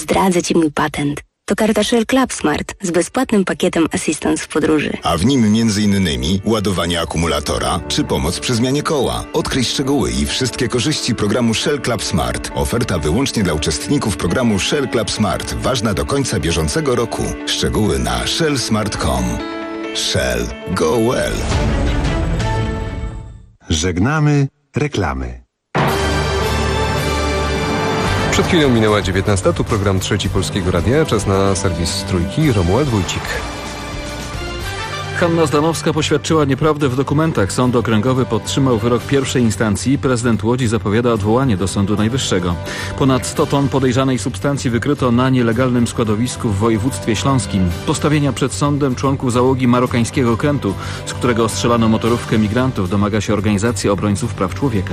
Zdradzę Ci mój patent. To karta Shell Club Smart z bezpłatnym pakietem Assistance w podróży. A w nim m.in. ładowanie akumulatora czy pomoc przy zmianie koła. Odkryj szczegóły i wszystkie korzyści programu Shell Club Smart. Oferta wyłącznie dla uczestników programu Shell Club Smart. Ważna do końca bieżącego roku. Szczegóły na shellsmart.com. Shell. Go well. Żegnamy reklamy. Przed chwilą minęła 19. Tu program Trzeci Polskiego Radia. Czas na serwis Trójki. Romuald Wójcik. Hanna Zdanowska poświadczyła nieprawdę w dokumentach. Sąd okręgowy podtrzymał wyrok pierwszej instancji. Prezydent Łodzi zapowiada odwołanie do Sądu Najwyższego. Ponad 100 ton podejrzanej substancji wykryto na nielegalnym składowisku w województwie śląskim. Postawienia przed sądem członków załogi marokańskiego okrętu, z którego ostrzelano motorówkę migrantów, domaga się organizacja obrońców praw człowieka.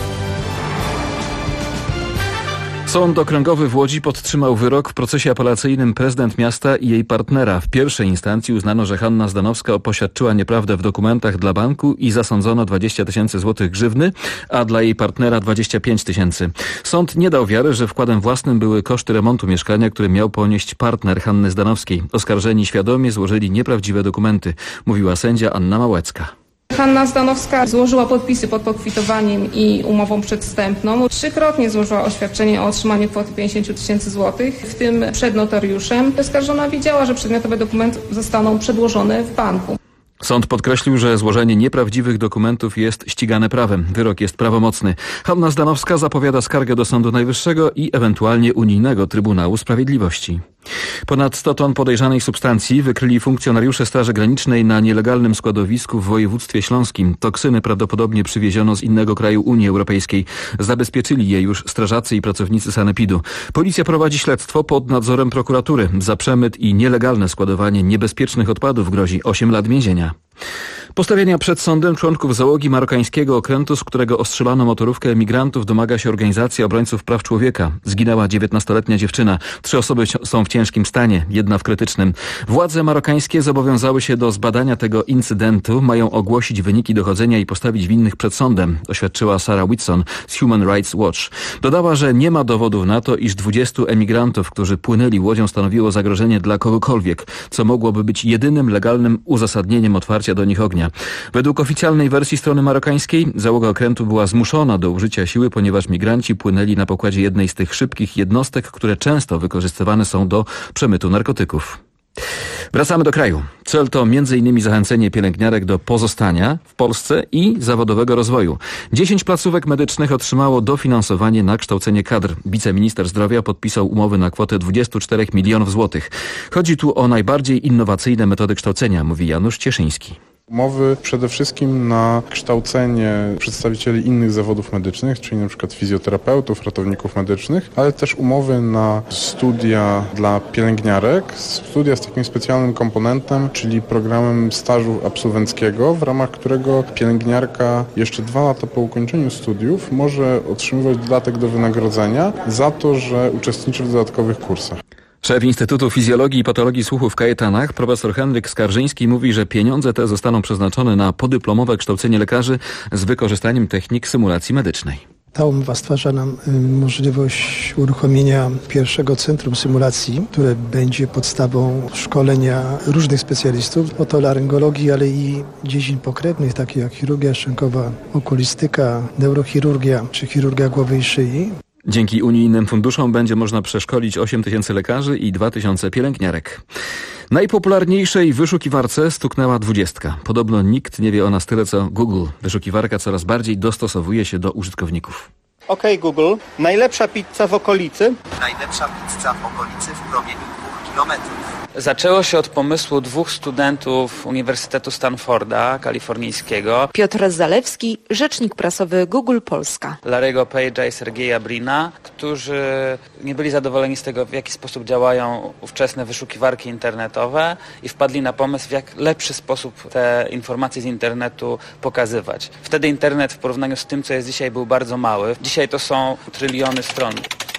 Sąd okręgowy w Łodzi podtrzymał wyrok w procesie apelacyjnym prezydent miasta i jej partnera. W pierwszej instancji uznano, że Hanna Zdanowska poświadczyła nieprawdę w dokumentach dla banku i zasądzono 20 000 złotych grzywny, a dla jej partnera 25 000. Sąd nie dał wiary, że wkładem własnym były koszty remontu mieszkania, który miał ponieść partner Hanny Zdanowskiej. Oskarżeni świadomie złożyli nieprawdziwe dokumenty, mówiła sędzia Anna Małecka. Hanna Zdanowska złożyła podpisy pod pokwitowaniem i umową przedwstępną. 3-krotnie złożyła oświadczenie o otrzymaniu kwoty 50 000 złotych, w tym przed notariuszem. Oskarżona wiedziała, że przedmiotowe dokumenty zostaną przedłożone w banku. Sąd podkreślił, że złożenie nieprawdziwych dokumentów jest ścigane prawem. Wyrok jest prawomocny. Hanna Zdanowska zapowiada skargę do Sądu Najwyższego i ewentualnie Unijnego Trybunału Sprawiedliwości. Ponad 100 ton podejrzanej substancji wykryli funkcjonariusze Straży Granicznej na nielegalnym składowisku w województwie śląskim. Toksyny prawdopodobnie przywieziono z innego kraju Unii Europejskiej. Zabezpieczyli je już strażacy i pracownicy sanepidu. Policja prowadzi śledztwo pod nadzorem prokuratury. Za przemyt i nielegalne składowanie niebezpiecznych odpadów grozi 8 lat więzienia. Postawienia przed sądem członków załogi marokańskiego okrętu, z którego ostrzelano motorówkę emigrantów, domaga się organizacja obrońców praw człowieka. Zginęła 19-letnia dziewczyna. 3 osoby są w ciężkim stanie, 1 w krytycznym. Władze marokańskie zobowiązały się do zbadania tego incydentu. Mają ogłosić wyniki dochodzenia i postawić winnych przed sądem, oświadczyła Sarah Whitson z Human Rights Watch. Dodała, że nie ma dowodów na to, iż 20 emigrantów, którzy płynęli łodzią, stanowiło zagrożenie dla kogokolwiek, co mogłoby być jedynym legalnym uzasadnieniem otwarcia do nich ognia. Według oficjalnej wersji strony marokańskiej załoga okrętu była zmuszona do użycia siły, ponieważ migranci płynęli na pokładzie jednej z tych szybkich jednostek, które często wykorzystywane są do przemytu narkotyków. Wracamy do kraju. Cel to m.in. zachęcenie pielęgniarek do pozostania w Polsce i zawodowego rozwoju. 10 placówek medycznych otrzymało dofinansowanie na kształcenie kadr. Wiceminister zdrowia podpisał umowy na kwotę 24 milionów złotych. Chodzi tu o najbardziej innowacyjne metody kształcenia, mówi Janusz Cieszyński. Umowy przede wszystkim na kształcenie przedstawicieli innych zawodów medycznych, czyli na przykład fizjoterapeutów, ratowników medycznych, ale też umowy na studia dla pielęgniarek, studia z takim specjalnym komponentem, czyli programem stażu absolwenckiego, w ramach którego pielęgniarka jeszcze 2 lata po ukończeniu studiów może otrzymywać dodatek do wynagrodzenia za to, że uczestniczy w dodatkowych kursach. Szef Instytutu Fizjologii i Patologii Słuchu w Kajetanach, profesor Henryk Skarżyński, mówi, że pieniądze te zostaną przeznaczone na podyplomowe kształcenie lekarzy z wykorzystaniem technik symulacji medycznej. Ta umowa stwarza nam możliwość uruchomienia pierwszego centrum symulacji, które będzie podstawą szkolenia różnych specjalistów, otolaryngologii, ale i dziedzin pokrewnych, takich jak chirurgia szczękowa, okulistyka, neurochirurgia czy chirurgia głowy i szyi. Dzięki unijnym funduszom będzie można przeszkolić 8 000 lekarzy i 2 000 pielęgniarek. Najpopularniejszej wyszukiwarce stuknęła 20. Podobno nikt nie wie o nas tyle co Google. Wyszukiwarka coraz bardziej dostosowuje się do użytkowników. Okej, Google, najlepsza pizza w okolicy? Najlepsza pizza w okolicy w promieniu 2 kilometrów. Zaczęło się od pomysłu 2 studentów Uniwersytetu Stanforda kalifornijskiego. Piotr Zalewski, rzecznik prasowy Google Polska. Larry'ego Page'a i Sergeja Brina, którzy nie byli zadowoleni z tego, w jaki sposób działają ówczesne wyszukiwarki internetowe i wpadli na pomysł, w jak lepszy sposób te informacje z internetu pokazywać. Wtedy internet w porównaniu z tym, co jest dzisiaj, był bardzo mały. Dzisiaj to są tryliony stron.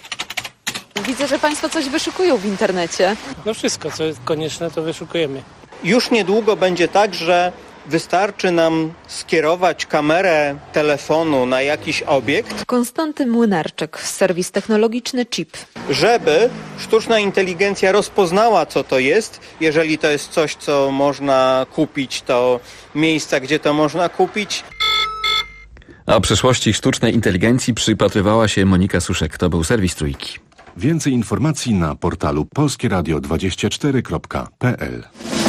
Widzę, że Państwo coś wyszukują w internecie. No wszystko, co jest konieczne, to wyszukujemy. Już niedługo będzie tak, że Wystarczy nam skierować kamerę telefonu na jakiś obiekt. Konstanty Młynarczyk, serwis technologiczny Chip. Żeby sztuczna inteligencja rozpoznała, co to jest. Jeżeli to jest coś, co można kupić, to miejsca, gdzie to można kupić. A przyszłości sztucznej inteligencji przypatrywała się Monika Suszek. To był serwis Trójki. Więcej informacji na portalu polskieradio24.pl.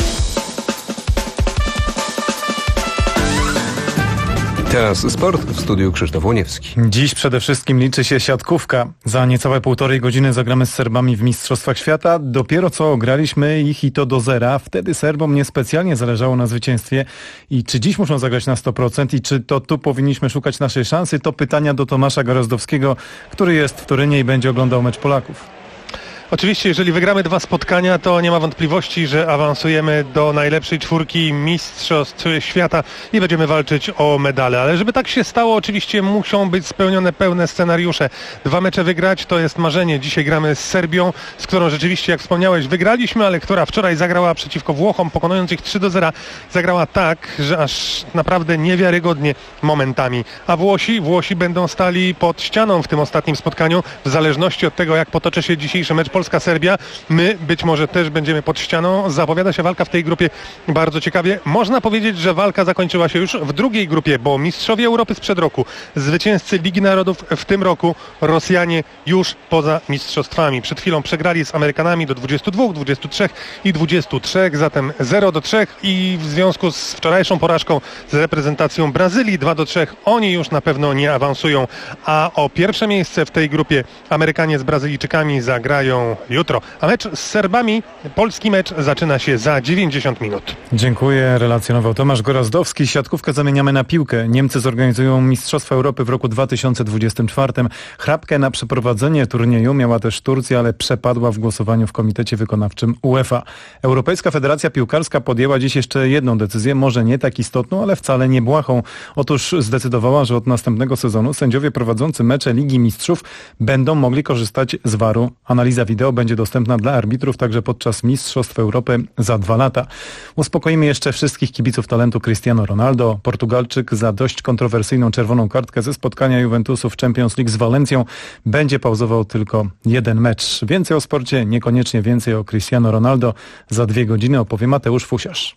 Teraz sport, w studiu Krzysztof Łoniewski. Dziś przede wszystkim liczy się siatkówka. Za niecałe 1,5 godziny zagramy z Serbami w Mistrzostwach Świata. Dopiero co ograliśmy ich i to do 0. Wtedy Serbom niespecjalnie zależało na zwycięstwie. I czy dziś muszą zagrać na 100% i czy to tu powinniśmy szukać naszej szansy? To pytania do Tomasza Gorozdowskiego, który jest w Turynie i będzie oglądał mecz Polaków. Oczywiście, jeżeli wygramy 2 spotkania, to nie ma wątpliwości, że awansujemy do najlepszej 4 mistrzostw świata i będziemy walczyć o medale. Ale żeby tak się stało, oczywiście muszą być spełnione pełne scenariusze. 2 mecze wygrać to jest marzenie. Dzisiaj gramy z Serbią, z którą rzeczywiście, jak wspomniałeś, wygraliśmy, ale która wczoraj zagrała przeciwko Włochom, pokonując ich 3-0. Zagrała tak, że aż naprawdę niewiarygodnie momentami. A Włosi będą stali pod ścianą w tym ostatnim spotkaniu, w zależności od tego, jak potoczy się dzisiejszy mecz Polska-Serbia. My być może też będziemy pod ścianą. Zapowiada się walka w tej grupie bardzo ciekawie. Można powiedzieć, że walka zakończyła się już w drugiej grupie, bo mistrzowie Europy sprzed roku, zwycięzcy Ligi Narodów w tym roku, Rosjanie już poza mistrzostwami. Przed chwilą przegrali z Amerykanami do 22, 23 i 23, zatem 0-3 i w związku z wczorajszą porażką z reprezentacją Brazylii 2-3 oni już na pewno nie awansują, a o pierwsze miejsce w tej grupie Amerykanie z Brazylijczykami zagrają jutro. A mecz z Serbami, polski mecz zaczyna się za 90 minut. Dziękuję, relacjonował Tomasz Gorozdowski. Siatkówkę zamieniamy na piłkę. Niemcy zorganizują Mistrzostwa Europy w roku 2024. Chrapkę na przeprowadzenie turnieju miała też Turcja, ale przepadła w głosowaniu w Komitecie Wykonawczym UEFA. Europejska Federacja Piłkarska podjęła dziś jeszcze jedną decyzję, może nie tak istotną, ale wcale nie błahą. Otóż zdecydowała, że od następnego sezonu sędziowie prowadzący mecze Ligi Mistrzów będą mogli korzystać z VAR-u. Analiza wideo będzie dostępna dla arbitrów także podczas Mistrzostw Europy za 2 lata. Uspokoimy jeszcze wszystkich kibiców talentu Cristiano Ronaldo. Portugalczyk za dość kontrowersyjną czerwoną kartkę ze spotkania Juventusu w Champions League z Walencją będzie pauzował tylko 1 mecz. Więcej o sporcie, niekoniecznie więcej o Cristiano Ronaldo. Za 2 godziny opowie Mateusz Fusiarz.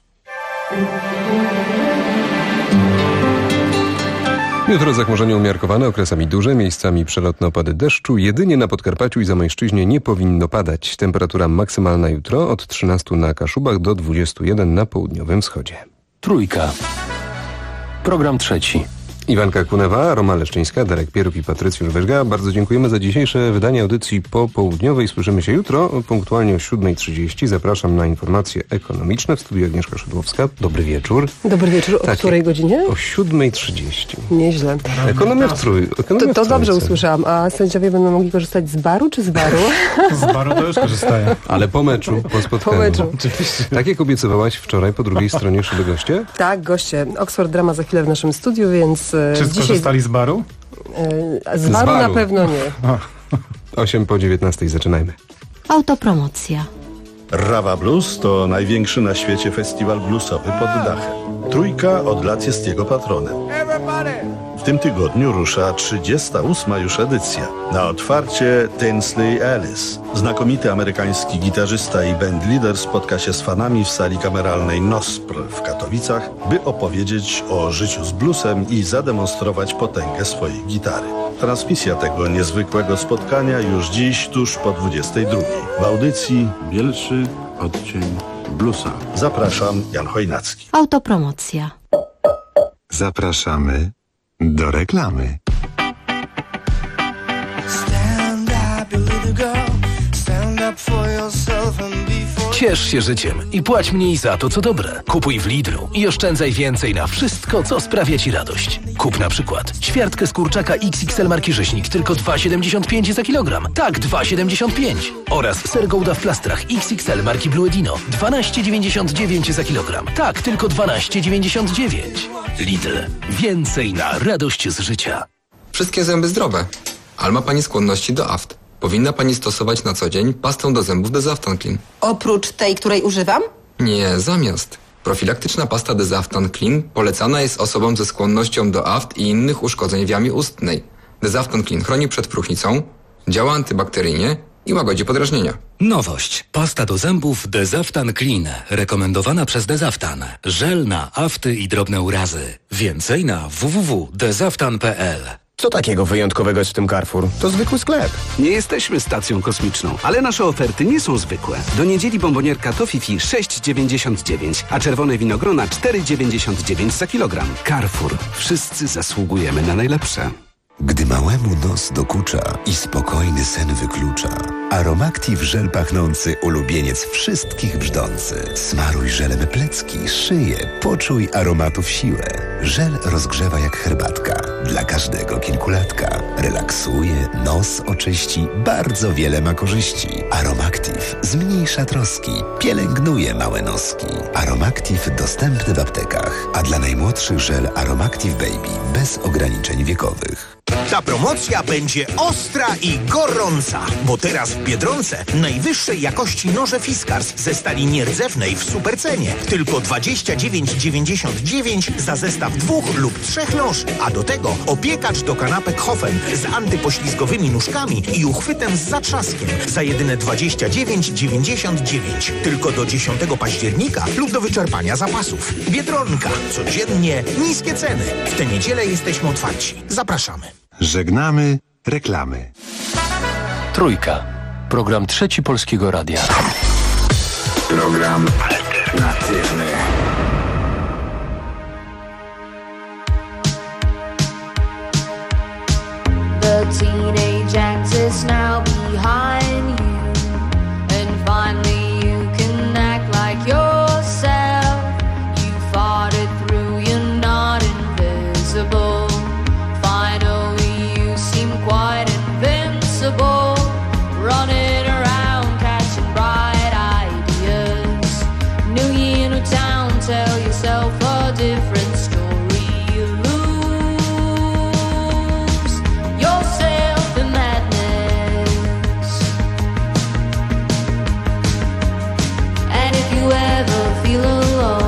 Jutro zachmurzenie umiarkowane, okresami duże, miejscami przelotne opady deszczu. Jedynie na Podkarpaciu i Zamojszczyźnie nie powinno padać. Temperatura maksymalna jutro od 13 na Kaszubach do 21 na południowym wschodzie. Trójka. Program trzeci. Iwanka Kunewa, Roma Leszczyńska, Darek Pieruk i Patrycjusz Weźga. Bardzo dziękujemy za dzisiejsze wydanie audycji popołudniowej. Słyszymy się jutro punktualnie o 7:30. Zapraszam na informacje ekonomiczne. W studiu Agnieszka Szydłowska. Dobry wieczór. Dobry wieczór. O której godzinie? O 7:30. Nieźle. Ekonomia w trójce. To dobrze usłyszałam. A sędziowie będą mogli korzystać z baru czy z baru? Z baru to już korzystają. Ale po meczu, po spotkaniu. Po meczu. Oczywiście. Tak jak obiecywałaś wczoraj po drugiej stronie szyby goście? Tak, goście. Oxford Drama za chwilę w naszym studiu, więc czy skorzystali z baru? Z baru na pewno nie. 8:19 zaczynajmy. Autopromocja. Rawa Blues to największy na świecie festiwal bluesowy pod dachem. Trójka od lat jest jego patronem. W tym tygodniu rusza 38. już edycja. Na otwarcie Tinsley Ellis. Znakomity amerykański gitarzysta i bandleader spotka się z fanami w sali kameralnej NOSPR w Katowicach, by opowiedzieć o życiu z bluesem i zademonstrować potęgę swojej gitary. Transmisja tego niezwykłego spotkania już dziś tuż po 22. W audycji Bielszy odcień bluesa. Zapraszam, Jan Chojnacki. Autopromocja. Zapraszamy do reklamy. Ciesz się życiem i płać mniej za to, co dobre. Kupuj w Lidlu i oszczędzaj więcej na wszystko, co sprawia Ci radość. Kup na przykład ćwiartkę z kurczaka XXL marki Rzeźnik tylko 2,75 za kilogram. Tak, 2,75. Oraz ser Gouda w plastrach XXL marki Blue Edino 12,99 za kilogram. Tak, tylko 12,99. Lidl. Więcej na radość z życia. Wszystkie zęby zdrowe, ale ma Pani skłonności do aft. Powinna Pani stosować na co dzień pastę do zębów Desaftan Clean. Oprócz tej, której używam? Nie, zamiast. Profilaktyczna pasta Dezaftan Clean polecana jest osobom ze skłonnością do aft i innych uszkodzeń w jamie ustnej. Dezaftan Clean chroni przed próchnicą, działa antybakteryjnie i łagodzi podrażnienia. Nowość. Pasta do zębów Dezaftan Clean. Rekomendowana przez Dezaftan. Żel na afty i drobne urazy. Więcej na www.dezaftan.pl. Co takiego wyjątkowego jest w tym Carrefour? To zwykły sklep. Nie jesteśmy stacją kosmiczną, ale nasze oferty nie są zwykłe. Do niedzieli bombonierka Tofifi 6,99, a czerwone winogrona 4,99 za kilogram. Carrefour. Wszyscy zasługujemy na najlepsze. Gdy małemu nos dokucza i spokojny sen wyklucza, Aromactive żel pachnący ulubieniec wszystkich brzdący. Smaruj żelem plecki, szyję, poczuj aromatów siłę. Żel rozgrzewa jak herbatka, dla każdego kilkulatka. Relaksuje, nos oczyści, bardzo wiele ma korzyści. Aromactive zmniejsza troski, pielęgnuje małe noski. Aromactive dostępny w aptekach, a dla najmłodszych żel Aromactive Baby bez ograniczeń wiekowych. Ta promocja będzie ostra i gorąca, bo teraz w Biedronce najwyższej jakości noże Fiskars ze stali nierdzewnej w supercenie. Tylko 29,99 za zestaw 2 lub 3 noży, a do tego opiekacz do kanapek Hofen z antypoślizgowymi nóżkami i uchwytem z zatrzaskiem za jedyne 29,99. Tylko do 10 października lub do wyczerpania zapasów. Biedronka. Codziennie niskie ceny. W tę niedzielę jesteśmy otwarci. Zapraszamy. Żegnamy reklamy. Trójka. Program Trzeci Polskiego Radia. Program alternatywny. The teenage angst is now behind you, and finally you can act like yourself. You fought it through, you're not invisible. Quite invincible, running around catching bright ideas. New year, new town, tell yourself a different story. You lose yourself in madness. And if you ever feel alone,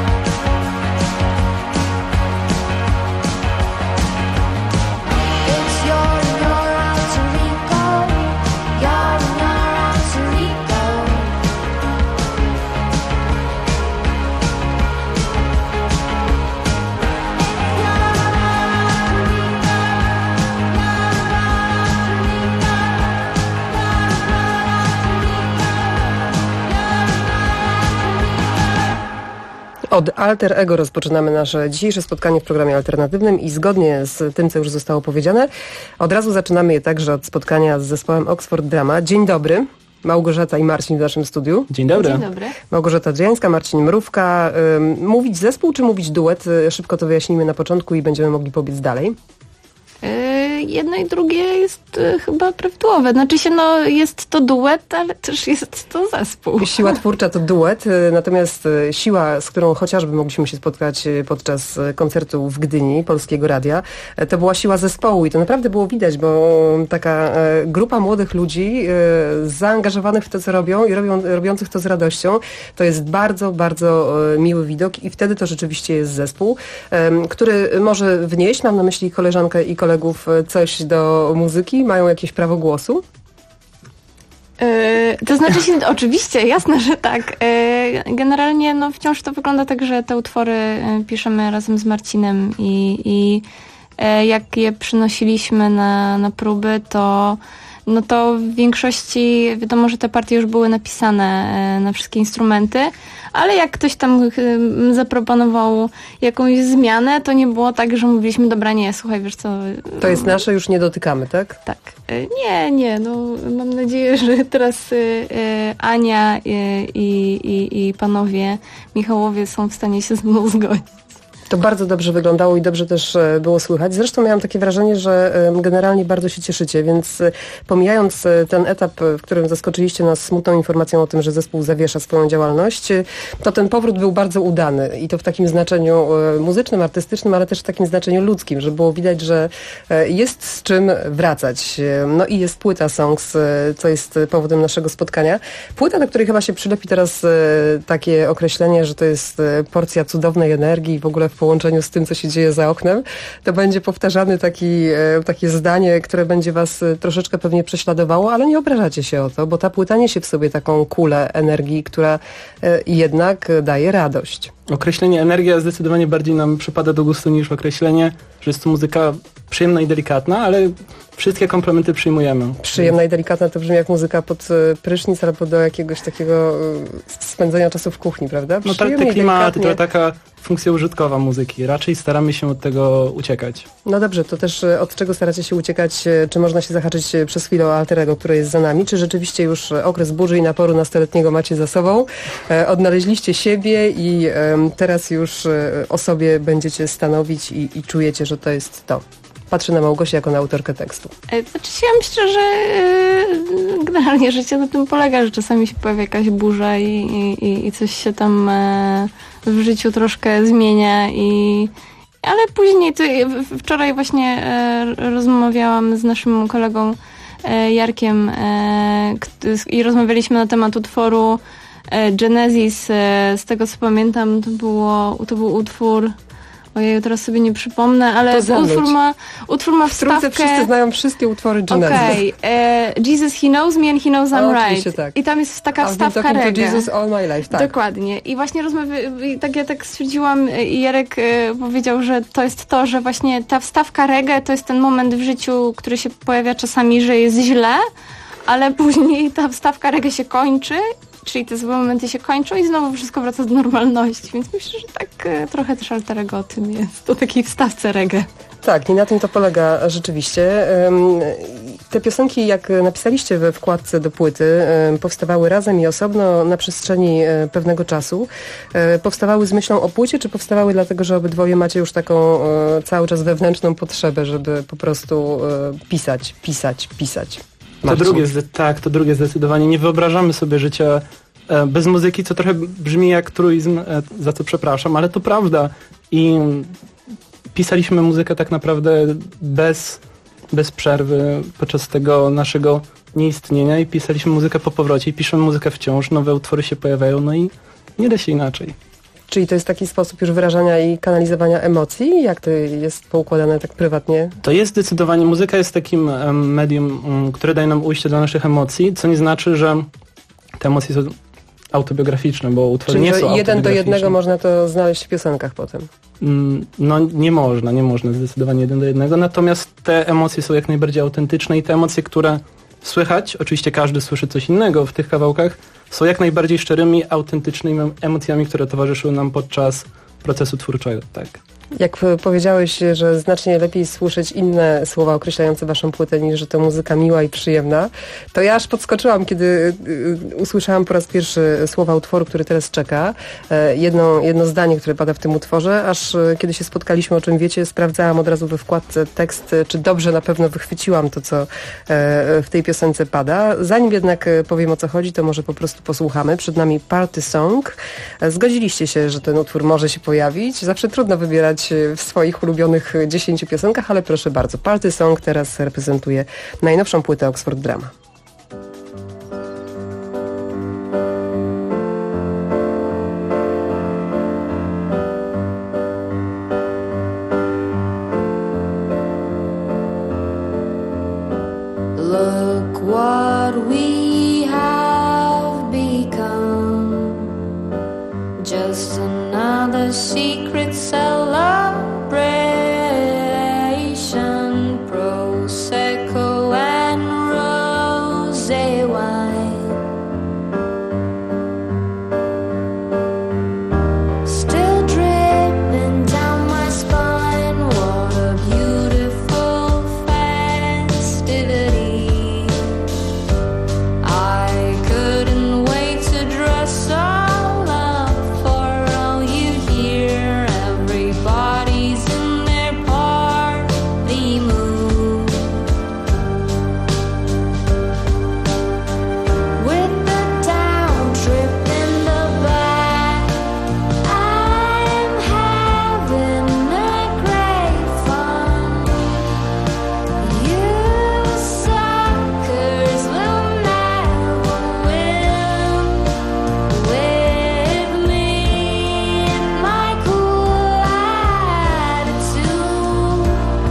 it's Od Alter Ego rozpoczynamy nasze dzisiejsze spotkanie w programie alternatywnym i zgodnie z tym, co już zostało powiedziane, od razu zaczynamy je także od spotkania z zespołem Oxford Drama. Dzień dobry. Małgorzata i Marcin w naszym studiu. Dzień dobry. Dzień dobry. Małgorzata Drzańska, Marcin Mrówka. Mówić zespół czy mówić duet? Szybko to wyjaśnijmy na początku i będziemy mogli pobiec dalej. Jedno i drugie jest chyba prawidłowe. Znaczy się, jest to duet, ale też jest to zespół. Siła twórcza to duet, natomiast siła, z którą chociażby mogliśmy się spotkać podczas koncertu w Gdyni Polskiego Radia, to była siła zespołu i to naprawdę było widać, bo taka grupa młodych ludzi zaangażowanych w to, co robią i robiących to z radością, to jest bardzo, bardzo miły widok i wtedy to rzeczywiście jest zespół, który może wnieść, mam na myśli koleżankę i kolegów, coś do muzyki? Mają jakieś prawo głosu? To znaczy się, oczywiście, jasne, że tak. Generalnie wciąż to wygląda tak, że te utwory piszemy razem z Marcinem i jak je przynosiliśmy na próby, to w większości wiadomo, że te partie już były napisane na wszystkie instrumenty, ale jak ktoś tam zaproponował jakąś zmianę, to nie było tak, że mówiliśmy, dobra, nie, słuchaj, wiesz co... To jest nasze, już nie dotykamy, tak? Tak. Nie, mam nadzieję, że teraz Ania i panowie Michałowie są w stanie się ze mną zgodzić. To bardzo dobrze wyglądało i dobrze też było słychać. Zresztą miałam takie wrażenie, że generalnie bardzo się cieszycie, więc pomijając ten etap, w którym zaskoczyliście nas smutną informacją o tym, że zespół zawiesza swoją działalność, to ten powrót był bardzo udany i to w takim znaczeniu muzycznym, artystycznym, ale też w takim znaczeniu ludzkim, że było widać, że jest z czym wracać. No i jest płyta Songs, co jest powodem naszego spotkania. Płyta, do której chyba się przylepi teraz takie określenie, że to jest porcja cudownej energii i w ogóle w połączeniu z tym, co się dzieje za oknem, to będzie powtarzane takie zdanie, które będzie was troszeczkę pewnie prześladowało, ale nie obrażacie się o to, bo ta płyta niesie w sobie taką kulę energii, która jednak daje radość. Określenie energia zdecydowanie bardziej nam przypada do gustu niż określenie, że jest to muzyka przyjemna i delikatna, ale wszystkie komplementy przyjmujemy. Przyjemna i delikatna to brzmi jak muzyka pod prysznic albo do jakiegoś takiego spędzenia czasu w kuchni, prawda? No te klimaty, to taka funkcja użytkowa muzyki. Raczej staramy się od tego uciekać. No dobrze, to też od czego staracie się uciekać? Czy można się zahaczyć przez chwilę o Alter Ego, które jest za nami? Czy rzeczywiście już okres burzy i naporu nastoletniego macie za sobą? Odnaleźliście siebie i teraz już o sobie będziecie stanowić i czujecie, że to jest to. Patrzę na Małgosię jako na autorkę tekstu. Znaczy ja myślę, że generalnie życie na tym polega, że czasami się pojawia jakaś burza i coś się tam w życiu troszkę zmienia ale później, wczoraj właśnie rozmawiałam z naszym kolegą Jarkiem i rozmawialiśmy na temat utworu Genesis. Z tego co pamiętam, to był utwór, ojej, teraz sobie nie przypomnę, ale utwór ma wstawkę... Wszyscy znają wszystkie utwory Genesis. Okej. Jesus, he knows me and he knows I'm right. Tak. I tam jest taka wstawka reggae. Jesus all my life, tak. Dokładnie. I właśnie ja tak stwierdziłam i Jarek powiedział, że to jest to, że właśnie ta wstawka reggae to jest ten moment w życiu, który się pojawia czasami, że jest źle, ale później ta wstawka reggae się kończy, czyli te złe momenty się kończą i znowu wszystko wraca do normalności. Więc myślę, że tak trochę też Alter Ego o tym jest. O takiej wstawce reggae. Tak, i na tym to polega rzeczywiście. Te piosenki, jak napisaliście we wkładce do płyty, powstawały razem i osobno na przestrzeni pewnego czasu. Powstawały z myślą o płycie, czy powstawały dlatego, że obydwoje macie już taką cały czas wewnętrzną potrzebę, żeby po prostu pisać? To drugie zdecydowanie. Nie wyobrażamy sobie życia bez muzyki, co trochę brzmi jak truizm, za co przepraszam, ale to prawda. I pisaliśmy muzykę tak naprawdę bez przerwy podczas tego naszego nieistnienia i pisaliśmy muzykę po powrocie i piszemy muzykę wciąż, nowe utwory się pojawiają, no i nie da się inaczej. Czyli to jest taki sposób już wyrażania i kanalizowania emocji? Jak to jest poukładane tak prywatnie? To jest zdecydowanie, muzyka jest takim medium, które daje nam ujście do naszych emocji, co nie znaczy, że te emocje są autobiograficzne, bo utwory nie są autobiograficzne. 1 do 1 można to znaleźć w piosenkach potem. No nie można zdecydowanie 1 do 1, natomiast te emocje są jak najbardziej autentyczne i te emocje, które słychać, oczywiście każdy słyszy coś innego w tych kawałkach, są jak najbardziej szczerymi, autentycznymi emocjami, które towarzyszyły nam podczas procesu twórczego, tak. Jak powiedziałeś, że znacznie lepiej słyszeć inne słowa określające waszą płytę niż, że to muzyka miła i przyjemna, to ja aż podskoczyłam, kiedy usłyszałam po raz pierwszy słowa utworu, który teraz czeka. Jedno zdanie, które pada w tym utworze, aż kiedy się spotkaliśmy, o czym wiecie, sprawdzałam od razu we wkładce tekst, czy dobrze na pewno wychwyciłam to, co w tej piosence pada. Zanim jednak powiem, o co chodzi, to może po prostu posłuchamy. Przed nami Party Song. Zgodziliście się, że ten utwór może się pojawić. Zawsze trudno wybierać w swoich ulubionych 10 piosenkach, ale proszę bardzo, Party Song teraz reprezentuje najnowszą płytę Oxford Drama. Look what we have become. Just another secret celebration. Prosecco and rosé wine. Still dripping down my spine. What a beautiful festivity. I couldn't wait to dress all up for all you hear. Everybody's in their party mood. With the down trip in the back, I'm having a great fun. You suckers will never win with me and my cool attitude.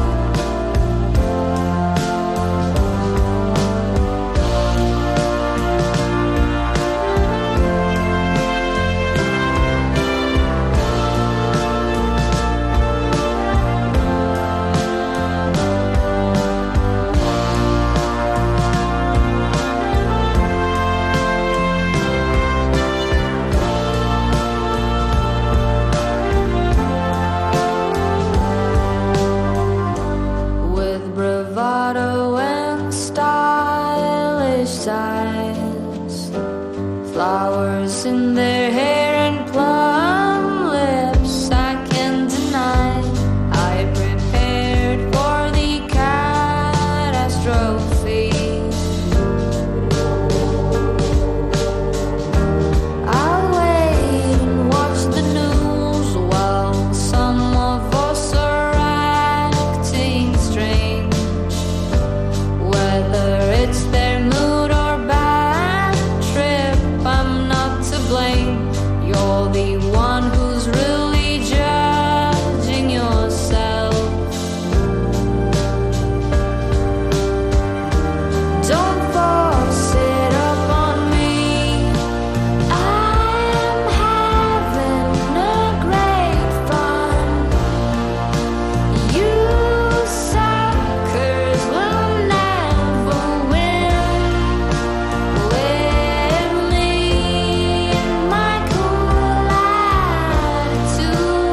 With bravado and stylish sighs, flowers in their hair and plum lips, I can't deny. I prepared for the catastrophe. I'll wait and watch the news while some of us are acting strange. Whether it's their mood or bad trip, I'm not to blame. You're the one who's really judging yourself. Don't force it up on me. I'm having a great fun. You suckers will never win with me and my cool attitude.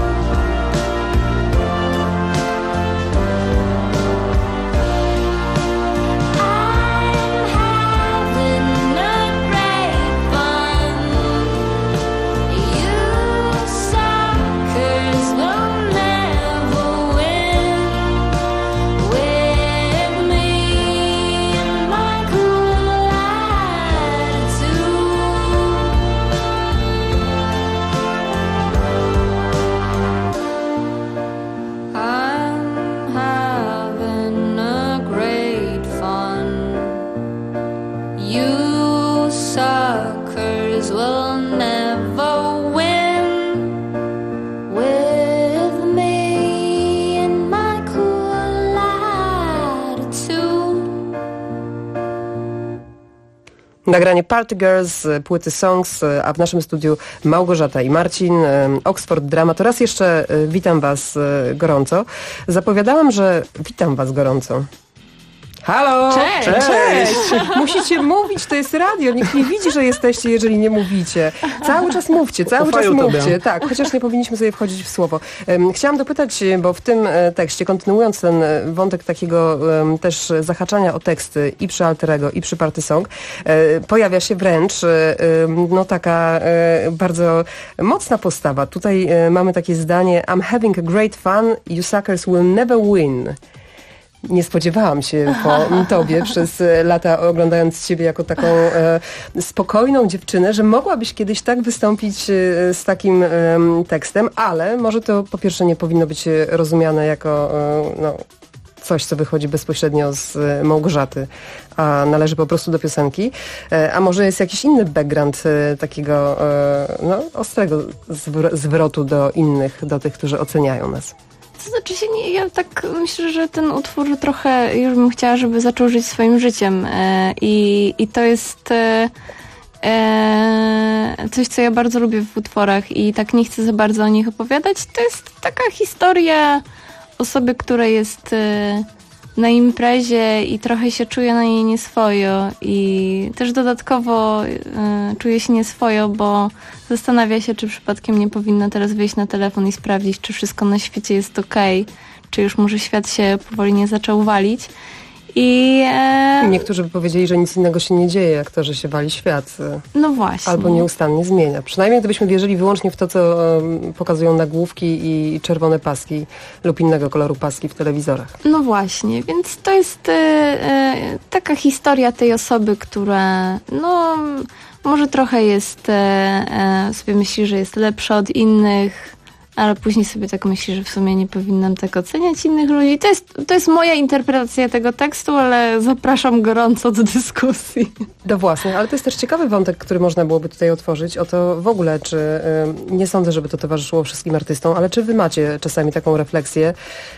I'm having a great fun. You suckers will never win with me and my cool attitude. Nagranie Party Girls z płyty Songs, a w naszym studiu Małgorzata i Marcin, Oxford Drama. To raz jeszcze witam was gorąco. Zapowiadałam, że witam was gorąco. Halo! Cześć! Cześć! Musicie mówić, to jest radio. Nikt nie widzi, że jesteście, jeżeli nie mówicie. Cały czas mówcie, cały czas mówcie. Tak, chociaż nie powinniśmy sobie wchodzić w słowo. Chciałam dopytać, bo w tym tekście, kontynuując ten wątek takiego też zahaczania o teksty i przy Alter Ego, i przy Party Song, pojawia się wręcz taka bardzo mocna postawa. Tutaj mamy takie zdanie: I'm having a great fun, you suckers will never win. Nie spodziewałam się po tobie przez lata, oglądając ciebie jako taką spokojną dziewczynę, że mogłabyś kiedyś tak wystąpić z takim tekstem, ale może to po pierwsze nie powinno być rozumiane jako coś, co wychodzi bezpośrednio z Małgorzaty, a należy po prostu do piosenki. A może jest jakiś inny background takiego ostrego zwrotu do innych, do tych, którzy oceniają nas? To znaczy ja tak myślę, że ten utwór trochę już bym chciała, żeby zaczął żyć swoim życiem i to jest coś, co ja bardzo lubię w utworach i tak nie chcę za bardzo o nich opowiadać. To jest taka historia osoby, która jest na imprezie i trochę się czuje na niej nieswojo i też dodatkowo czuje się nieswojo, bo zastanawia się, czy przypadkiem nie powinna teraz wyjść na telefon i sprawdzić, czy wszystko na świecie jest okej, czy już może świat się powoli nie zaczął walić. I niektórzy by powiedzieli, że nic innego się nie dzieje, jak to, że się wali świat. No właśnie. Albo nieustannie zmienia. Przynajmniej gdybyśmy wierzyli wyłącznie w to, co pokazują nagłówki i czerwone paski lub innego koloru paski w telewizorach. No właśnie, więc to jest taka historia tej osoby, która może trochę jest, sobie myśli, że jest lepsza od innych, ale później sobie tak myśli, że w sumie nie powinnam tak oceniać innych ludzi. To jest moja interpretacja tego tekstu, ale zapraszam gorąco do dyskusji. Do własnych, ale to jest też ciekawy wątek, który można byłoby tutaj otworzyć, o to w ogóle, czy nie sądzę, żeby to towarzyszyło wszystkim artystom, ale czy wy macie czasami taką refleksję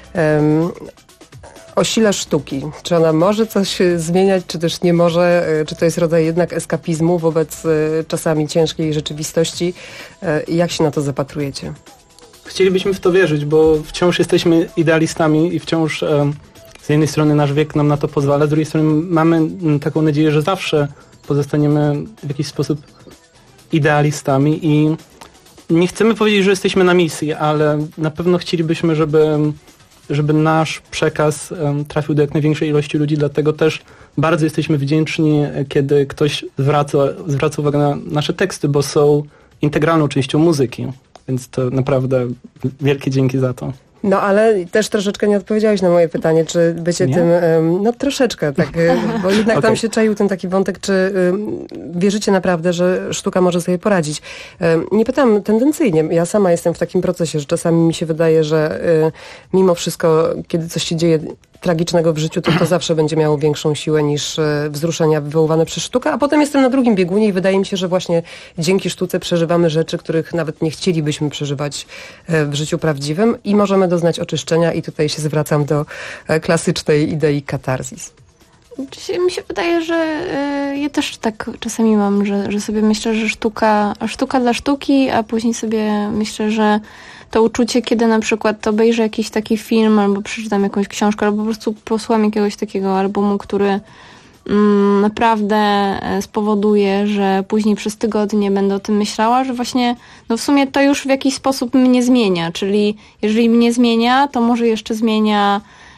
o sile sztuki? Czy ona może coś zmieniać, czy też nie może? Czy to jest rodzaj jednak eskapizmu wobec czasami ciężkiej rzeczywistości? Jak się na to zapatrujecie? Chcielibyśmy w to wierzyć, bo wciąż jesteśmy idealistami i wciąż z jednej strony nasz wiek nam na to pozwala, z drugiej strony mamy taką nadzieję, że zawsze pozostaniemy w jakiś sposób idealistami i nie chcemy powiedzieć, że jesteśmy na misji, ale na pewno chcielibyśmy, żeby nasz przekaz trafił do jak największej ilości ludzi, dlatego też bardzo jesteśmy wdzięczni, kiedy ktoś zwraca uwagę na nasze teksty, bo są integralną częścią muzyki. Więc to naprawdę wielkie dzięki za to. No ale też troszeczkę nie odpowiedziałeś na moje pytanie, czy bycie tym, troszeczkę, tak, bo jednak tam się czaił ten taki wątek, czy wierzycie naprawdę, że sztuka może sobie poradzić. Nie pytam tendencyjnie, ja sama jestem w takim procesie, że czasami mi się wydaje, że mimo wszystko, kiedy coś się dzieje tragicznego w życiu, to zawsze będzie miało większą siłę niż wzruszenia wywoływane przez sztukę, a potem jestem na drugim biegunie i wydaje mi się, że właśnie dzięki sztuce przeżywamy rzeczy, których nawet nie chcielibyśmy przeżywać w życiu prawdziwym i możemy doznać oczyszczenia i tutaj się zwracam do klasycznej idei katarzis. Mi się wydaje, że ja też tak czasami mam, że sobie myślę, że sztuka dla sztuki, a później sobie myślę, że to uczucie, kiedy na przykład obejrzę jakiś taki film, albo przeczytam jakąś książkę, albo po prostu posłucham jakiegoś takiego albumu, który naprawdę spowoduje, że później przez tygodnie będę o tym myślała, że właśnie w sumie to już w jakiś sposób mnie zmienia, czyli jeżeli mnie zmienia, to może jeszcze zmienia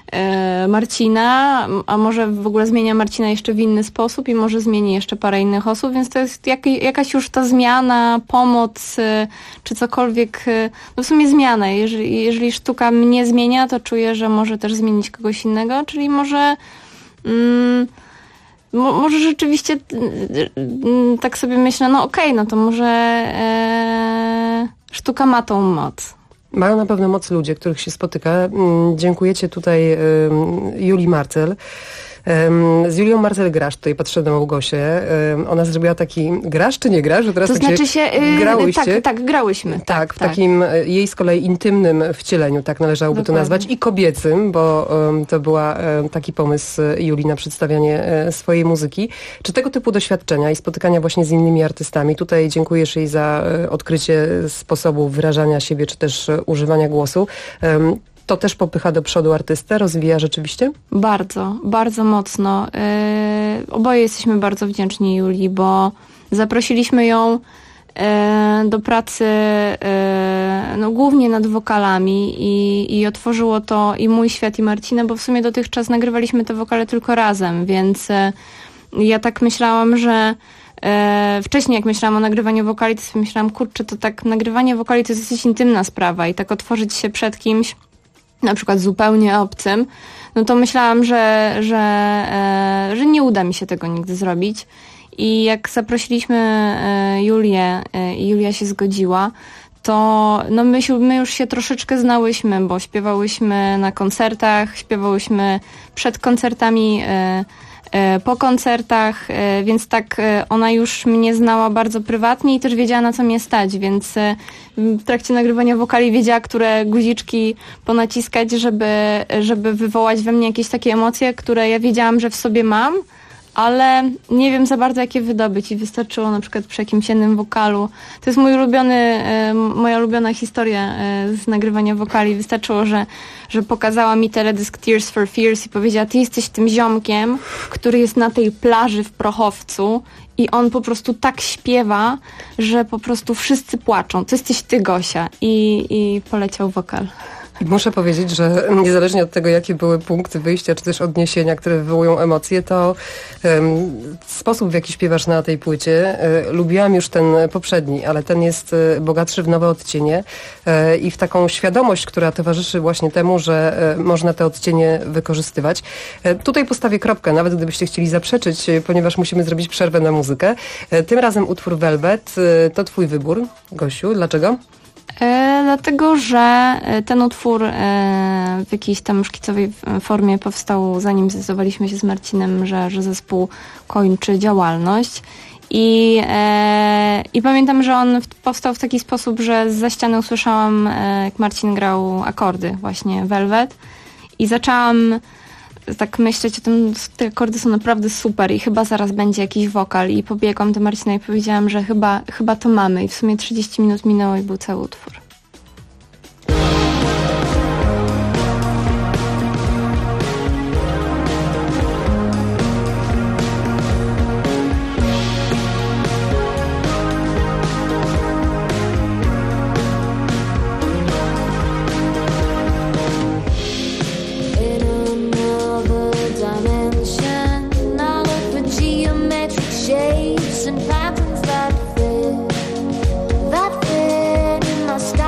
Marcina, a może w ogóle zmienia Marcina jeszcze w inny sposób i może zmieni jeszcze parę innych osób, więc to jest jakaś już ta zmiana, pomoc, czy cokolwiek, w sumie zmiana. Jeżeli sztuka mnie zmienia, to czuję, że może też zmienić kogoś innego, czyli może rzeczywiście tak sobie myślę, to może sztuka ma tą moc. Mają na pewno moc ludzie, których się spotyka. Dziękujecie tutaj Julii Marcel. Z Julią Marcel grasz, tutaj patrzę na Małgosię. Ona zrobiła taki, grasz czy nie grasz? Że teraz to znaczy się, grałyście? Tak, grałyśmy. Tak, w takim jej z kolei intymnym wcieleniu, tak należałoby to nazwać, i kobiecym, bo to była taki pomysł Julii na przedstawianie swojej muzyki. Czy tego typu doświadczenia i spotykania właśnie z innymi artystami, tutaj dziękujesz jej za odkrycie sposobu wyrażania siebie, czy też używania głosu, To też popycha do przodu artystę, rozwija rzeczywiście? Bardzo, bardzo mocno. Oboje jesteśmy bardzo wdzięczni Julii, bo zaprosiliśmy ją do pracy no, głównie nad wokalami i otworzyło to i mój świat, i Marcina, bo w sumie dotychczas nagrywaliśmy te wokale tylko razem, więc ja tak myślałam, że wcześniej jak myślałam o nagrywaniu wokali, to sobie myślałam, kurczę, to tak nagrywanie wokali to jest dosyć intymna sprawa i tak otworzyć się przed kimś, na przykład zupełnie obcym, no to myślałam, że nie uda mi się tego nigdy zrobić. I jak zaprosiliśmy Julię i Julia się zgodziła, to no my już się troszeczkę znałyśmy, bo śpiewałyśmy na koncertach, śpiewałyśmy przed koncertami, po koncertach, więc tak ona już mnie znała bardzo prywatnie i też wiedziała, na co mnie stać, więc w trakcie nagrywania wokali wiedziała, które guziczki ponaciskać, żeby wywołać we mnie jakieś takie emocje, które ja wiedziałam, że w sobie mam, ale nie wiem za bardzo, jak je wydobyć i wystarczyło na przykład przy jakimś jednym wokalu. To jest moja ulubiona historia z nagrywania wokali. Wystarczyło, że pokazała mi teledysk Tears for Fears i powiedziała, ty jesteś tym ziomkiem, który jest na tej plaży w Prochowcu i on po prostu tak śpiewa, że po prostu wszyscy płaczą. To jesteś ty, Gosia. I poleciał wokal. I muszę powiedzieć, że niezależnie od tego, jakie były punkty wyjścia, czy też odniesienia, które wywołują emocje, to sposób, w jaki śpiewasz na tej płycie, lubiłam już ten poprzedni, ale ten jest bogatszy w nowe odcienie i w taką świadomość, która towarzyszy właśnie temu, że można te odcienie wykorzystywać. Tutaj postawię kropkę, nawet gdybyście chcieli zaprzeczyć, ponieważ musimy zrobić przerwę na muzykę. Tym razem utwór Velvet to twój wybór. Gosiu, dlaczego? Dlatego, że ten utwór w jakiejś tam szkicowej formie powstał, zanim zdecydowaliśmy się z Marcinem, że zespół kończy działalność. I pamiętam, że on powstał w taki sposób, że zza ściany usłyszałam, jak Marcin grał akordy, właśnie Velvet. I zaczęłam tak myśleć o tym, te akordy są naprawdę super i chyba zaraz będzie jakiś wokal. I pobiegłam do Marcina i powiedziałam, że chyba to mamy. I w sumie 30 minut minęło i był cały utwór. Shapes and patterns that fit in my style.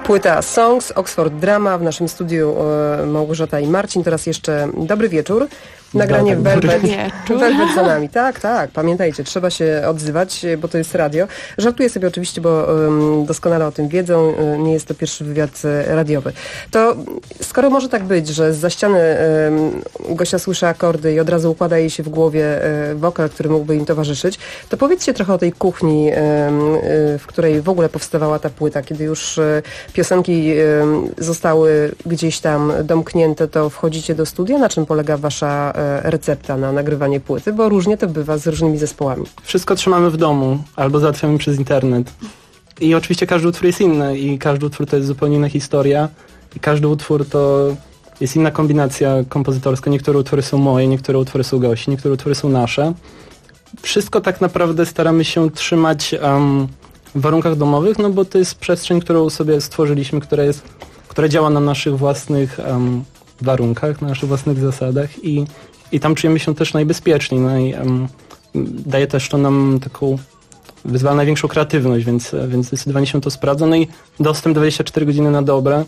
Płyta Songs, Oxford Drama, w naszym studiu Małgorzata i Marcin. Teraz jeszcze dobry wieczór. Nagranie Velvet za nami. Tak. Pamiętajcie, trzeba się odzywać, bo to jest radio. Żartuję sobie oczywiście, bo doskonale o tym wiedzą. Nie jest to pierwszy wywiad radiowy. To skoro może tak być, że zza ściany Gosia słyszy akordy i od razu układa jej się w głowie wokal, który mógłby im towarzyszyć, to powiedzcie trochę o tej kuchni, w której w ogóle powstawała ta płyta. Kiedy już piosenki zostały gdzieś tam domknięte, to wchodzicie do studia. Na czym polega wasza recepta na nagrywanie płyty? Bo różnie to bywa z różnymi zespołami. Wszystko trzymamy w domu albo załatwiamy przez internet. I oczywiście każdy utwór jest inny i każdy utwór to jest zupełnie inna historia i każdy utwór to jest inna kombinacja kompozytorska. Niektóre utwory są moje, niektóre utwory są Gosi, niektóre utwory są nasze. Wszystko tak naprawdę staramy się trzymać w warunkach domowych, no bo to jest przestrzeń, którą sobie stworzyliśmy, która działa na naszych własnych warunkach, na naszych własnych zasadach i tam czujemy się też najbezpieczniej. Daje też to nam taką, wyzwala największą kreatywność, więc zdecydowanie się to sprawdza. No i dostęp 24 godziny na dobę.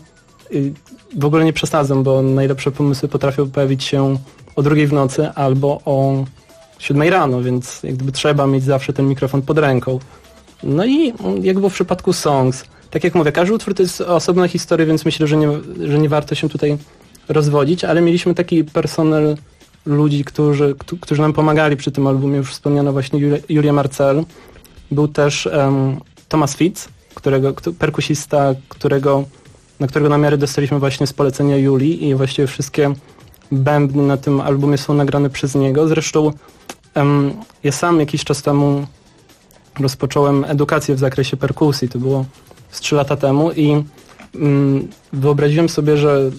W ogóle nie przesadzam, bo najlepsze pomysły potrafią pojawić się o 2 w nocy albo o 7 rano, więc jak gdyby trzeba mieć zawsze ten mikrofon pod ręką. No i jak było w przypadku Songs, tak jak mówię, każdy utwór to jest osobna historia, więc myślę, że nie warto się tutaj rozwodzić, ale mieliśmy taki personel ludzi, którzy nam pomagali przy tym albumie. Już wspomniano właśnie Julię Marcel. Był też Thomas Fitz, perkusista, na którego namiary dostaliśmy właśnie z polecenia Julii i właściwie wszystkie bębny na tym albumie są nagrane przez niego. Zresztą ja sam jakiś czas temu rozpocząłem edukację w zakresie perkusji. To było z 3 lata temu i wyobraziłem sobie,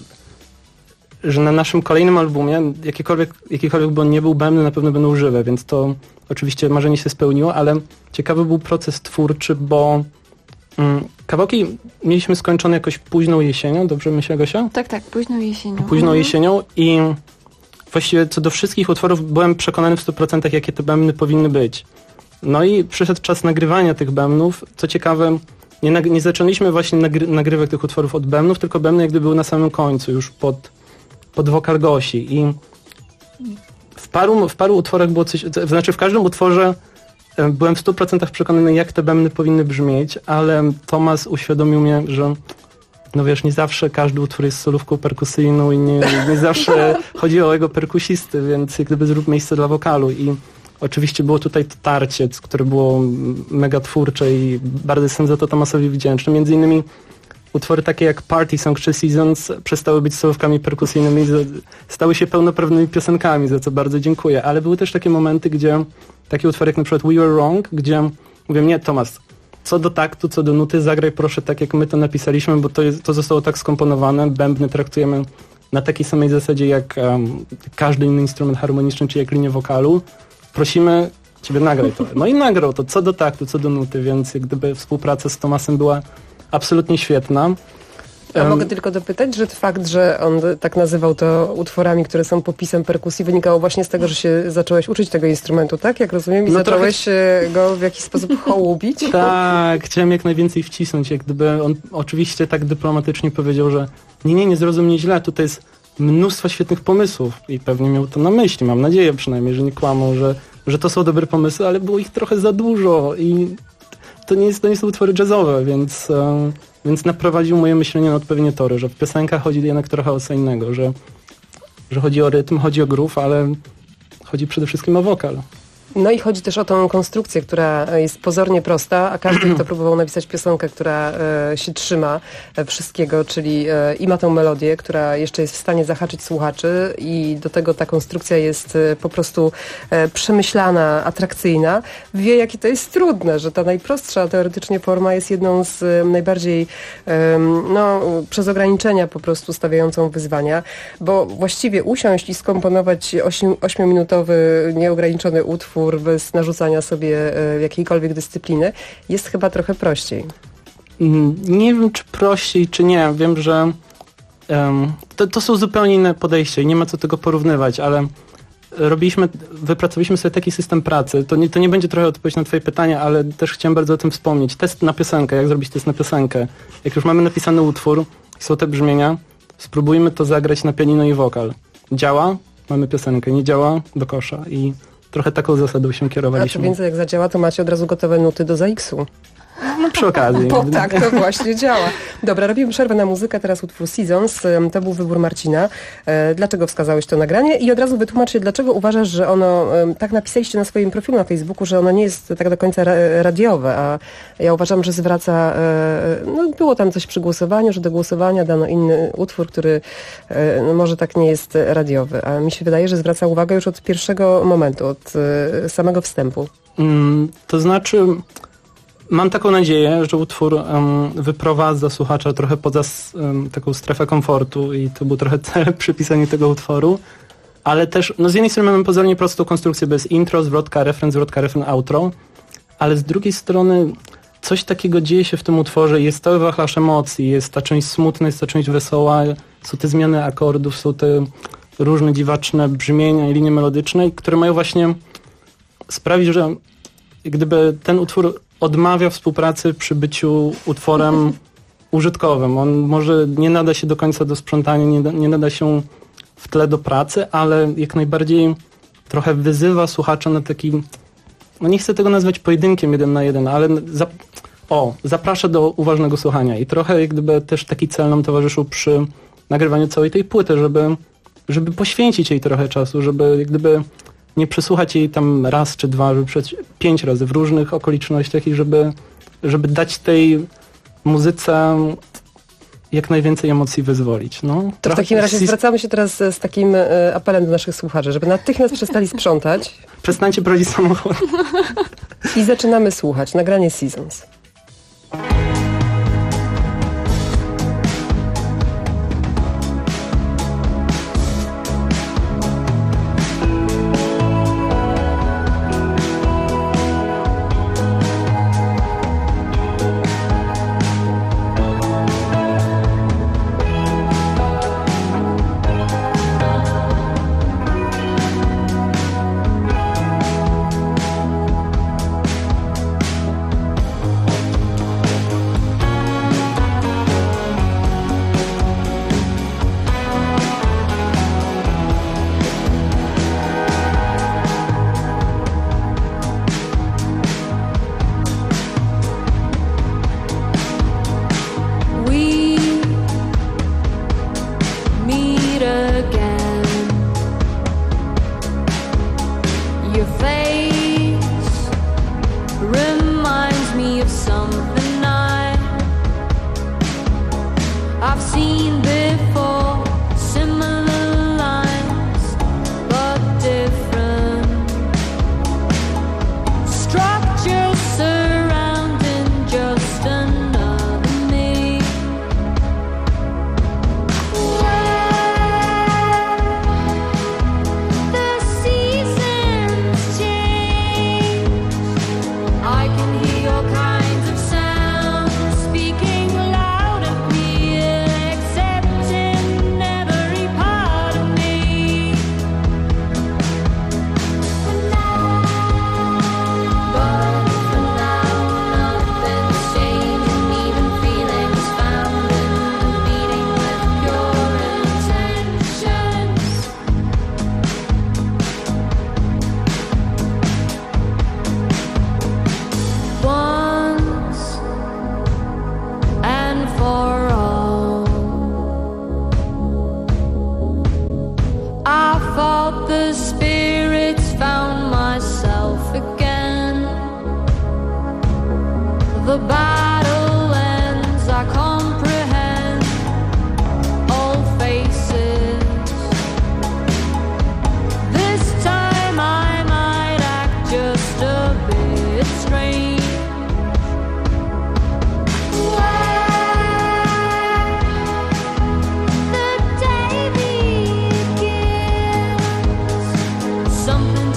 że na naszym kolejnym albumie, jakikolwiek by on nie był, bębny na pewno będą żywe, więc to oczywiście marzenie się spełniło, ale ciekawy był proces twórczy, bo kawałki mieliśmy skończone jakoś późną jesienią, dobrze myślę, Gosia? Tak, późną jesienią. Późną jesienią i właściwie co do wszystkich utworów byłem przekonany w 100%, jakie te bębny powinny być. No i przyszedł czas nagrywania tych bębnów. Co ciekawe, nie zaczęliśmy właśnie nagrywek tych utworów od bębnów, tylko bębny jak gdyby były na samym końcu, już pod wokal Gosi. I w paru utworach było coś, znaczy w każdym utworze byłem w 100% przekonany, jak te bębny powinny brzmieć, ale Tomasz uświadomił mnie, że no wiesz, nie zawsze każdy utwór jest solówką perkusyjną i nie zawsze chodzi o jego perkusisty, więc jak gdyby zrób miejsce dla wokalu. I oczywiście było tutaj to tarcie, które było mega twórcze i bardzo jestem za to Tomaszowi wdzięczny. Między innymi utwory takie jak Party Song czy Seasons przestały być solówkami perkusyjnymi, stały się pełnoprawnymi piosenkami, za co bardzo dziękuję. Ale były też takie momenty, gdzie taki utwór jak na przykład We Were Wrong, gdzie mówię, nie Tomasz, co do taktu, co do nuty, zagraj proszę tak jak my to napisaliśmy, bo to zostało tak skomponowane, bębny traktujemy na takiej samej zasadzie jak każdy inny instrument harmoniczny, czy jak linię wokalu. Prosimy ciebie, nagraj to. No i nagrał to, co do taktu, co do nuty, więc jak gdyby współpraca z Tomasem była absolutnie świetna. A mogę tylko dopytać, że fakt, że on tak nazywał to utworami, które są popisem perkusji, wynikało właśnie z tego, że się zacząłeś uczyć tego instrumentu, tak? Jak rozumiem? I zacząłeś go w jakiś sposób hołubić? Tak, chciałem jak najwięcej wcisnąć. Jak gdyby on oczywiście tak dyplomatycznie powiedział, że nie zrozum mnie źle, tutaj jest mnóstwo świetnych pomysłów i pewnie miał to na myśli, mam nadzieję przynajmniej, że nie kłamał, że to są dobre pomysły, ale było ich trochę za dużo i to nie są utwory jazzowe, więc naprowadził moje myślenie na odpowiednie tory, że w piosenkach chodzi jednak trochę o co innego, że chodzi o rytm, chodzi o groove, ale chodzi przede wszystkim o wokal. No i chodzi też o tą konstrukcję, która jest pozornie prosta, a każdy, kto próbował napisać piosenkę, która się trzyma wszystkiego, czyli i ma tą melodię, która jeszcze jest w stanie zahaczyć słuchaczy i do tego ta konstrukcja jest po prostu przemyślana, atrakcyjna, wie jakie to jest trudne, że ta najprostsza teoretycznie forma jest jedną z najbardziej przez ograniczenia po prostu stawiającą wyzwania, bo właściwie usiąść i skomponować 8-minutowy nieograniczony utwór bez narzucania sobie jakiejkolwiek dyscypliny, jest chyba trochę prościej. Nie wiem, czy prościej, czy nie. Wiem, że to są zupełnie inne podejścia i nie ma co tego porównywać, ale wypracowaliśmy sobie taki system pracy. To nie będzie trochę odpowiedź na twoje pytanie, ale też chciałem bardzo o tym wspomnieć. Test na piosenkę, jak zrobić test na piosenkę. Jak już mamy napisany utwór, są te brzmienia, spróbujmy to zagrać na pianino i wokal. Działa? Mamy piosenkę. Nie działa? Do kosza. I trochę taką zasadą się kierowaliśmy. A co więcej, jak zadziała, to macie od razu gotowe nuty do ZX-u. No przy okazji. Bo tak to właśnie działa. Dobra, robimy przerwę na muzykę, teraz utwór Seasons. To był wybór Marcina. Dlaczego wskazałeś to nagranie? I od razu wytłumacz się, dlaczego uważasz, że ono, tak napisaliście na swoim profilu na Facebooku, że ono nie jest tak do końca radiowe, a ja uważam, że zwraca, no było tam coś przy głosowaniu, że do głosowania dano inny utwór, który może tak nie jest radiowy, a mi się wydaje, że zwraca uwagę już od pierwszego momentu, od samego wstępu. To znaczy... Mam taką nadzieję, że utwór wyprowadza słuchacza trochę poza taką strefę komfortu i to był trochę cel przy pisaniu tego utworu, ale też, no z jednej strony mamy pozornie prostą konstrukcję, bez intro, zwrotka, refren, outro, ale z drugiej strony coś takiego dzieje się w tym utworze, jest cały wachlarz emocji, jest ta część smutna, jest ta część wesoła, są te zmiany akordów, są te różne dziwaczne brzmienia i linie melodyczne, które mają właśnie sprawić, że gdyby ten utwór odmawia współpracy przy byciu utworem użytkowym. On może nie nada się do końca do sprzątania, nie nada się w tle do pracy, ale jak najbardziej trochę wyzywa słuchacza na taki, no nie chcę tego nazwać pojedynkiem 1 na 1, ale zaprasza do uważnego słuchania i trochę jak gdyby też taki cel nam towarzyszył przy nagrywaniu całej tej płyty, żeby poświęcić jej trochę czasu, żeby jak gdyby nie przesłuchać jej tam raz czy dwa, żeby przejść 5 razy w różnych okolicznościach i żeby dać tej muzyce jak najwięcej emocji wyzwolić. No, to w takim razie zwracamy się teraz z takim apelem do naszych słuchaczy, żeby natychmiast przestali sprzątać. Przestańcie prowadzić samochód. I zaczynamy słuchać. Nagranie Seasons.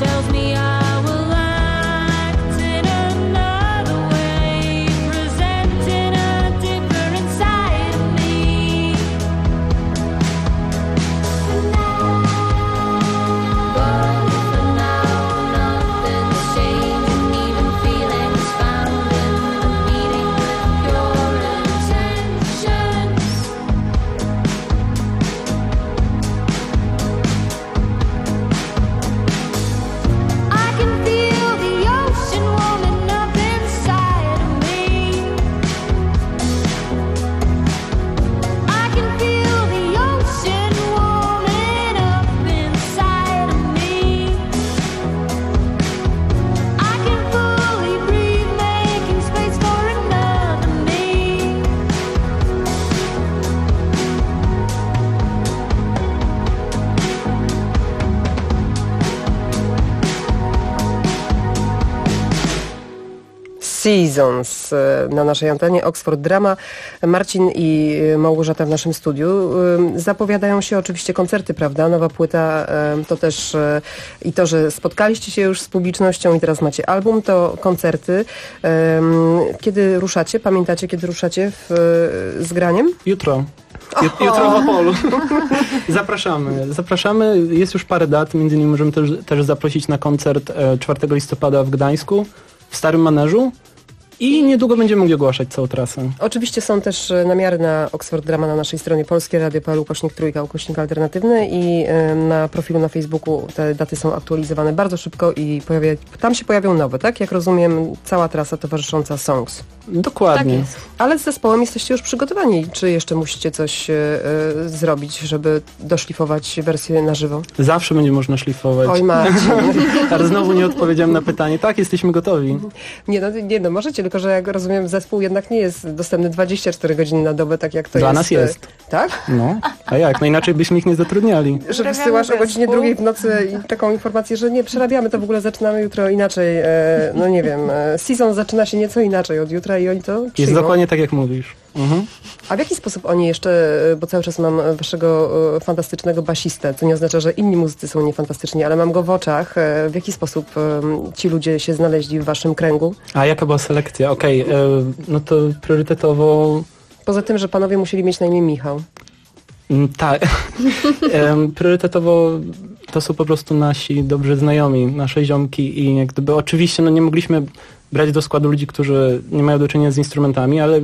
I will act in another way. Present Seasons na naszej antenie, Oxford Drama. Marcin i Małgorzata w naszym studiu. Zapowiadają się oczywiście koncerty, prawda? Nowa płyta to też i to, że spotkaliście się już z publicznością i teraz macie album, to koncerty. Kiedy ruszacie? Pamiętacie, kiedy ruszacie z graniem? Jutro. Jutro w Opolu. Zapraszamy. Jest już parę dat, między innymi możemy też zaprosić na koncert 4 listopada w Gdańsku, w Starym Maneżu. I niedługo będziemy mogli ogłaszać całą trasę. Oczywiście są też namiary na Oxford Drama na naszej stronie polskieradio.pl /3 alternatywny i na profilu na Facebooku te daty są aktualizowane bardzo szybko i tam się pojawią nowe, tak? Jak rozumiem, cała trasa towarzysząca Songs. Dokładnie. Tak jest. Ale z zespołem jesteście już przygotowani. Czy jeszcze musicie coś zrobić, żeby doszlifować wersję na żywo? Zawsze będzie można szlifować. Oj Marcin. Ale znowu nie odpowiedziałem na pytanie. Tak, jesteśmy gotowi. Nie no, możecie, tylko że jak rozumiem, zespół jednak nie jest dostępny 24 godziny na dobę, tak jak to Dla jest. Dla nas jest. Tak? No, a jak? No inaczej byśmy ich nie zatrudniali. Że wysyłasz o godzinie 2 w nocy i taką informację, że nie, przerabiamy to w ogóle, zaczynamy jutro inaczej. No nie wiem, season zaczyna się nieco inaczej od jutra i oni to przyjmą. Jest dokładnie tak, jak mówisz. A w jaki sposób oni jeszcze, bo cały czas mam waszego fantastycznego basistę, co nie oznacza, że inni muzycy są niefantastyczni, ale mam go w oczach. W jaki sposób ci ludzie się znaleźli w waszym kręgu? A jaka była selekcja? Okej, no to priorytetowo... Poza tym, że panowie musieli mieć na imię Michał. Tak. Priorytetowo to są po prostu nasi dobrzy znajomi, nasze ziomki i jak gdyby oczywiście nie mogliśmy brać do składu ludzi, którzy nie mają do czynienia z instrumentami, ale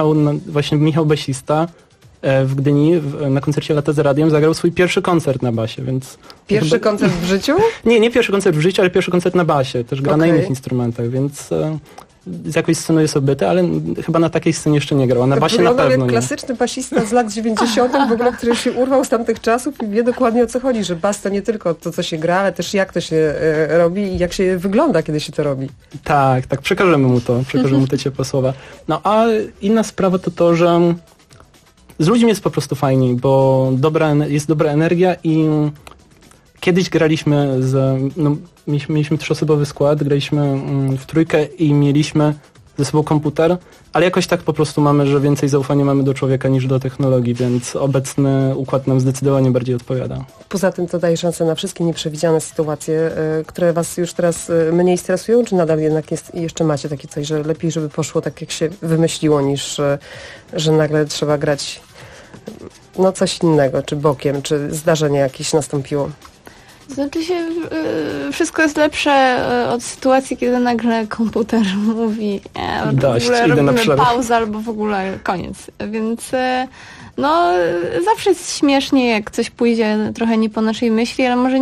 Michał basista w Gdyni na koncercie Lata z Radiem zagrał swój pierwszy koncert na basie, więc... Pierwszy koncert w życiu? Nie pierwszy koncert w życiu, ale pierwszy koncert na basie. Też gra na innych instrumentach, więc... z jakiejś sceny jest obyty, ale chyba na takiej scenie jeszcze nie grał, a na basie na pewno jak klasyczny basista z lat 90. w ogóle, który się urwał z tamtych czasów i wie dokładnie, o co chodzi, że bas to nie tylko to, co się gra, ale też jak to się robi i jak się wygląda, kiedy się to robi. Tak, przekażemy mu te ciepłe słowa. No a inna sprawa to, że z ludźmi jest po prostu fajniej, bo jest dobra energia i kiedyś graliśmy mieliśmy 3-osobowy skład, graliśmy w trójkę i mieliśmy ze sobą komputer, ale jakoś tak po prostu mamy, że więcej zaufania mamy do człowieka niż do technologii, więc obecny układ nam zdecydowanie bardziej odpowiada. Poza tym to daje szansę na wszystkie nieprzewidziane sytuacje, które was już teraz mniej stresują, czy nadal jednak jeszcze macie takie coś, że lepiej, żeby poszło tak, jak się wymyśliło, niż że nagle trzeba grać coś innego, czy bokiem, czy zdarzenie jakieś nastąpiło? Znaczy się, wszystko jest lepsze od sytuacji, kiedy nagle komputer mówi dość, w ogóle idę robimy na pauzę albo w ogóle koniec. Więc zawsze jest śmiesznie, jak coś pójdzie trochę nie po naszej myśli, ale może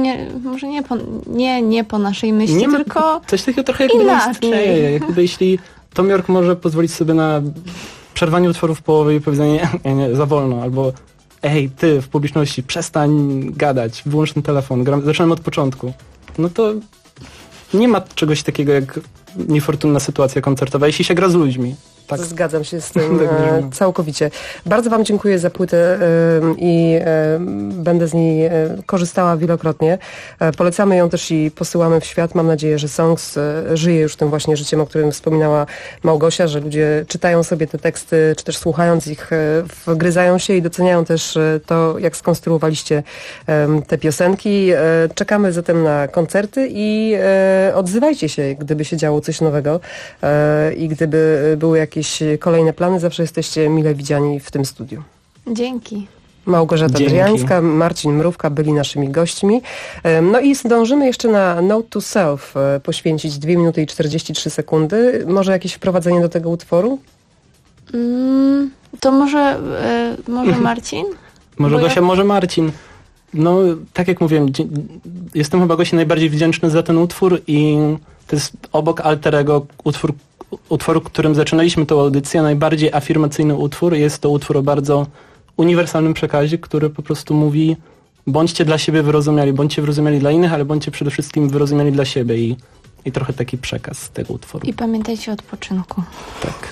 nie po naszej myśli, tylko coś takiego trochę jakby inaczej. Jakby jeśli Tom York może pozwolić sobie na przerwanie utworu w połowie i powiedzenie nie, za wolno, albo ej, ty w publiczności, przestań gadać, wyłącz ten telefon, zaczynamy od początku. No to nie ma czegoś takiego jak niefortunna sytuacja koncertowa, jeśli się gra z ludźmi. Tak. Zgadzam się z tym całkowicie. Bardzo wam dziękuję za płytę i będę z niej korzystała wielokrotnie. Polecamy ją też i posyłamy w świat. Mam nadzieję, że Songs żyje już tym właśnie życiem, o którym wspominała Małgosia, że ludzie czytają sobie te teksty, czy też słuchając ich, wgryzają się i doceniają też to, jak skonstruowaliście te piosenki. Czekamy zatem na koncerty i odzywajcie się, gdyby się działo coś nowego i gdyby były jakieś kolejne plany, zawsze jesteście mile widziani w tym studiu. Dzięki. Małgorzata Dryjańska, Marcin Mrówka byli naszymi gośćmi. No i zdążymy jeszcze na Note to Self poświęcić 2 minuty i 43 sekundy. Może jakieś wprowadzenie do tego utworu? To może Marcin? Może Gosia, może Marcin. No, tak jak mówiłem, jestem chyba Gosi najbardziej wdzięczny za ten utwór i to jest obok Alterego utworu, którym zaczynaliśmy tę audycję, najbardziej afirmacyjny utwór. Jest to utwór o bardzo uniwersalnym przekazie, który po prostu mówi: bądźcie dla siebie wyrozumiali, bądźcie wyrozumiali dla innych, ale bądźcie przede wszystkim wyrozumiali dla siebie i trochę taki przekaz tego utworu. I pamiętajcie o odpoczynku. Tak.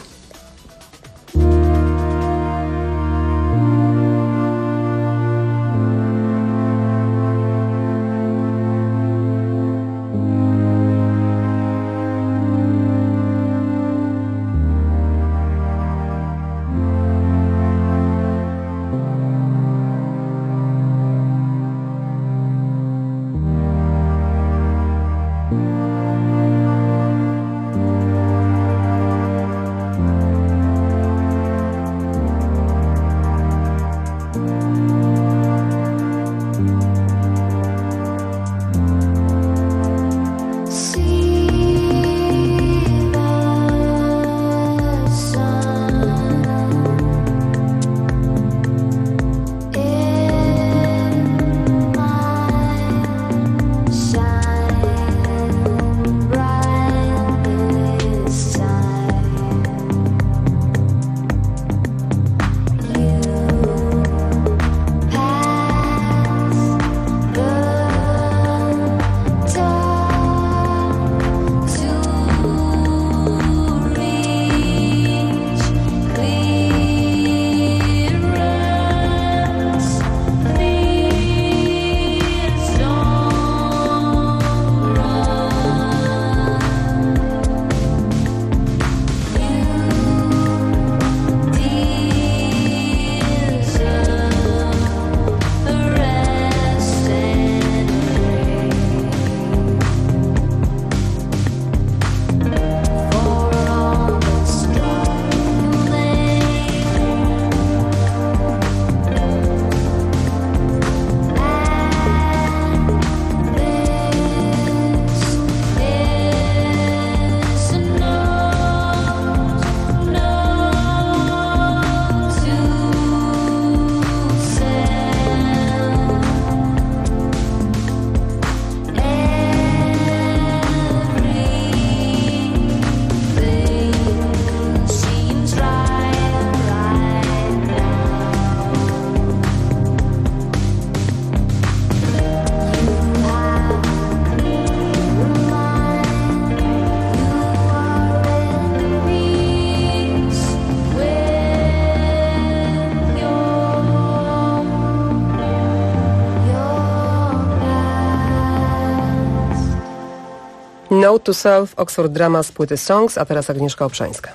Note to Self, Oxford Drama z płyty Songs, a teraz Agnieszka Obszańska.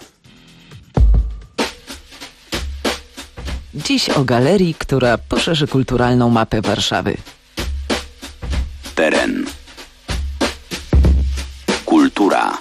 Dziś o galerii, która poszerzy kulturalną mapę Warszawy. Teren. Kultura.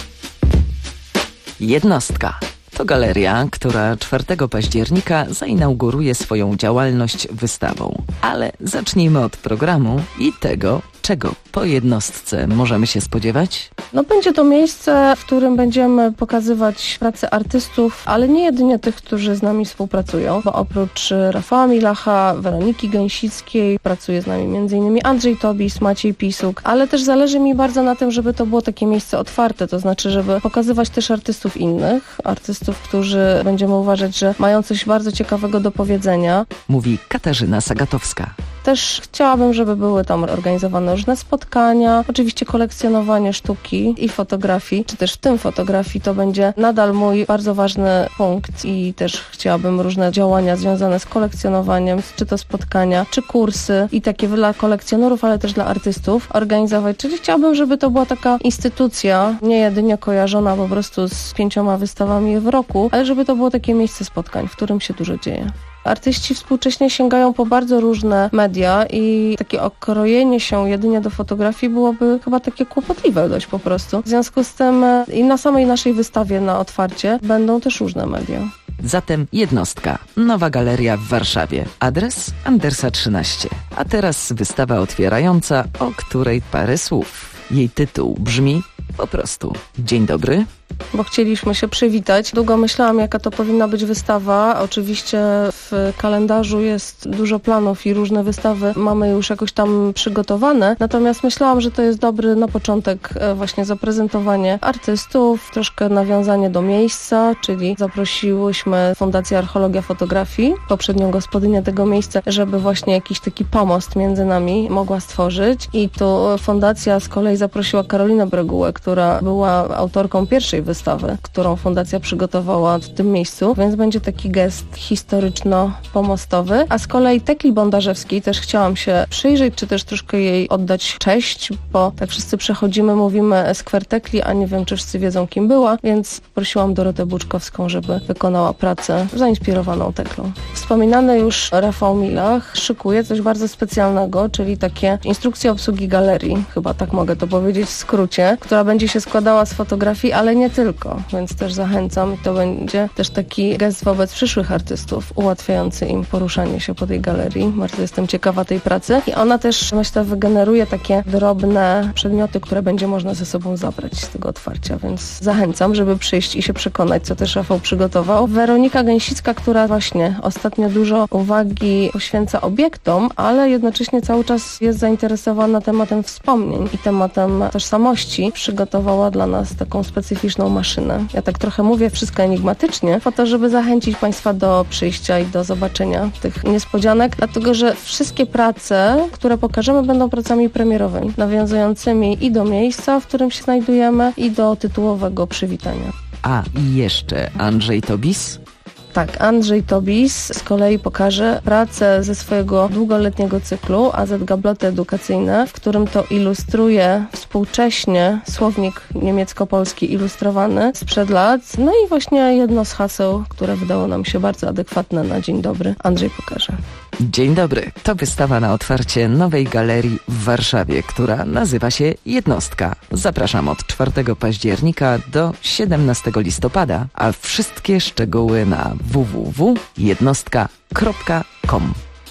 Jednostka. To galeria, która 4 października zainauguruje swoją działalność wystawą. Ale zacznijmy od programu i tego, czego po jednostce możemy się spodziewać? Będzie to miejsce, w którym będziemy pokazywać pracę artystów, ale nie jedynie tych, którzy z nami współpracują, bo oprócz Rafała Milacha, Weroniki Gęsickiej pracuje z nami m.in. Andrzej Tobis, Maciej Pisuk, ale też zależy mi bardzo na tym, żeby to było takie miejsce otwarte, to znaczy, żeby pokazywać też artystów innych, artystów, którzy będziemy uważać, że mają coś bardzo ciekawego do powiedzenia. Mówi Katarzyna Sagatowska. Też chciałabym, żeby były tam organizowane różne spotkania, oczywiście kolekcjonowanie sztuki i fotografii, czy też w tym fotografii to będzie nadal mój bardzo ważny punkt i też chciałabym różne działania związane z kolekcjonowaniem, czy to spotkania, czy kursy i takie dla kolekcjonerów, ale też dla artystów organizować, czyli chciałabym, żeby to była taka instytucja, nie jedynie kojarzona po prostu z 5 wystawami w roku, ale żeby to było takie miejsce spotkań, w którym się dużo dzieje. Artyści współcześnie sięgają po bardzo różne media i takie okrojenie się jedynie do fotografii byłoby chyba takie kłopotliwe dość po prostu. W związku z tym i na samej naszej wystawie na otwarcie będą też różne media. Zatem jednostka. Nowa galeria w Warszawie. Adres Andersa 13. A teraz wystawa otwierająca, o której parę słów. Jej tytuł brzmi po prostu Dzień dobry. Bo chcieliśmy się przywitać. Długo myślałam, jaka to powinna być wystawa. Oczywiście w kalendarzu jest dużo planów i różne wystawy mamy już jakoś tam przygotowane. Natomiast myślałam, że to jest dobry na początek właśnie zaprezentowanie artystów, troszkę nawiązanie do miejsca, czyli zaprosiłyśmy Fundację Archeologia Fotografii, poprzednią gospodynię tego miejsca, żeby właśnie jakiś taki pomost między nami mogła stworzyć. I tu fundacja z kolei zaprosiła Karolinę Bregułę, która była autorką pierwszej wystawy, którą fundacja przygotowała w tym miejscu, więc będzie taki gest historyczno-pomostowy. A z kolei Tekli Bondarzewskiej też chciałam się przyjrzeć, czy też troszkę jej oddać cześć, bo tak wszyscy przechodzimy, mówimy skwer Tekli, a nie wiem, czy wszyscy wiedzą, kim była, więc prosiłam Dorotę Buczkowską, żeby wykonała pracę zainspirowaną Teklą. Wspominany już Rafał Milach szykuje coś bardzo specjalnego, czyli takie instrukcje obsługi galerii, chyba tak mogę to powiedzieć w skrócie, która będzie się składała z fotografii, ale nie tylko, więc też zachęcam. To będzie też taki gest wobec przyszłych artystów, ułatwiający im poruszanie się po tej galerii. Bardzo jestem ciekawa tej pracy i ona też, myślę, wygeneruje takie drobne przedmioty, które będzie można ze sobą zabrać z tego otwarcia, więc zachęcam, żeby przyjść i się przekonać, co też Rafał przygotował. Weronika Gęsicka, która właśnie ostatnio dużo uwagi poświęca obiektom, ale jednocześnie cały czas jest zainteresowana tematem wspomnień i tematem tożsamości, przygotowała dla nas taką specyficzną maszynę. Ja tak trochę mówię wszystko enigmatycznie, po to, żeby zachęcić Państwa do przyjścia i do zobaczenia tych niespodzianek, dlatego że wszystkie prace, które pokażemy, będą pracami premierowymi, nawiązującymi i do miejsca, w którym się znajdujemy, i do tytułowego przywitania. A i jeszcze Andrzej Tobis? Tak, Andrzej Tobis z kolei pokaże pracę ze swojego długoletniego cyklu AZ Gabloty Edukacyjne, w którym to ilustruje współcześnie słownik niemiecko-polski ilustrowany sprzed lat. No i właśnie jedno z haseł, które wydało nam się bardzo adekwatne na Dzień dobry, Andrzej pokaże. Dzień dobry. To wystawa na otwarcie nowej galerii w Warszawie, która nazywa się Jednostka. Zapraszam od 4 października do 17 listopada, a wszystkie szczegóły na www.jednostka.com.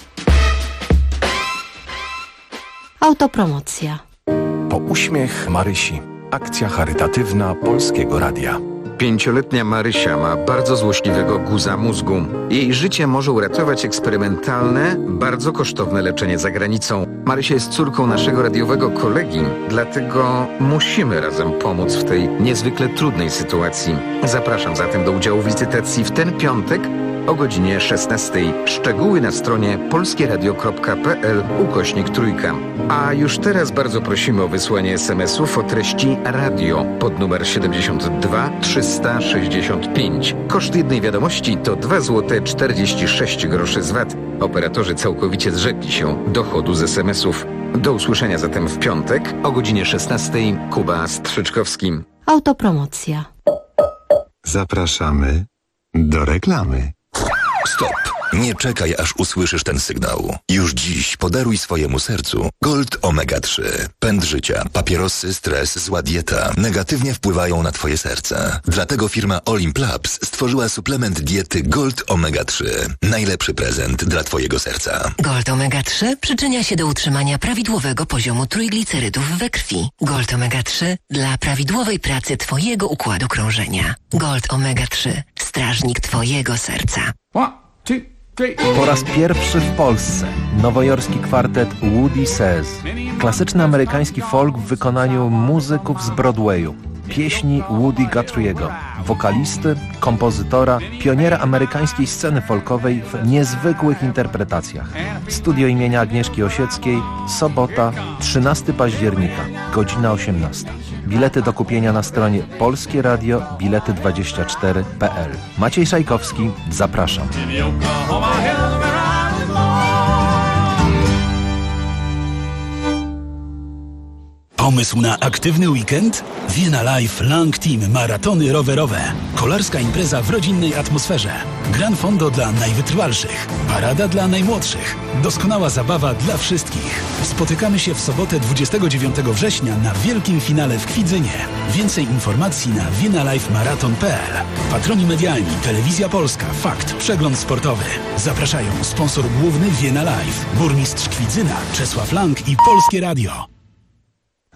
Autopromocja. Po uśmiech Marysi. Akcja charytatywna Polskiego Radia. 5-letnia Marysia ma bardzo złośliwego guza mózgu. Jej życie może uratować eksperymentalne, bardzo kosztowne leczenie za granicą. Marysia jest córką naszego radiowego kolegi, dlatego musimy razem pomóc w tej niezwykle trudnej sytuacji. Zapraszam zatem do udziału w licytacji w ten piątek o godzinie 16. Szczegóły na stronie polskieradio.pl/3. A już teraz bardzo prosimy o wysłanie SMS-ów o treści radio pod numer 72 365. Koszt jednej wiadomości to 2,46 zł z VAT. Operatorzy całkowicie zrzekli się dochodu z SMS-ów. Do usłyszenia zatem w piątek o godzinie 16:00. Kuba Strzyczkowski. Autopromocja. Zapraszamy do reklamy. Stop! Nie czekaj, aż usłyszysz ten sygnał. Już dziś podaruj swojemu sercu Gold Omega 3. Pęd życia, papierosy, stres, zła dieta negatywnie wpływają na twoje serce. Dlatego firma Olimplabs stworzyła suplement diety Gold Omega 3. Najlepszy prezent dla twojego serca. Gold Omega 3 przyczynia się do utrzymania prawidłowego poziomu trójglicerydów we krwi. Gold Omega 3 dla prawidłowej pracy twojego układu krążenia. Gold Omega 3. Strażnik twojego serca. Po raz pierwszy w Polsce nowojorski kwartet Woody Says. Klasyczny amerykański folk w wykonaniu muzyków z Broadwayu. Pieśni Woody Guthrie'ego, wokalisty, kompozytora, pioniera amerykańskiej sceny folkowej w niezwykłych interpretacjach. Studio imienia Agnieszki Osieckiej, sobota, 13 października, godzina 18. Bilety do kupienia na stronie Polskie Radio bilety24.pl. Maciej Szajkowski, zapraszam. Pomysł na aktywny weekend? Vienna Life Lang Team maratony rowerowe. Kolarska impreza w rodzinnej atmosferze. Gran fondo dla najwytrwalszych. Parada dla najmłodszych. Doskonała zabawa dla wszystkich. Spotykamy się w sobotę 29 września na wielkim finale w Kwidzynie. Więcej informacji na viennalifemarathon.pl. Patroni medialni Telewizja Polska, Fakt, Przegląd Sportowy. Zapraszają sponsor główny Vienna Life, burmistrz Kwidzyna Czesław Lang i Polskie Radio.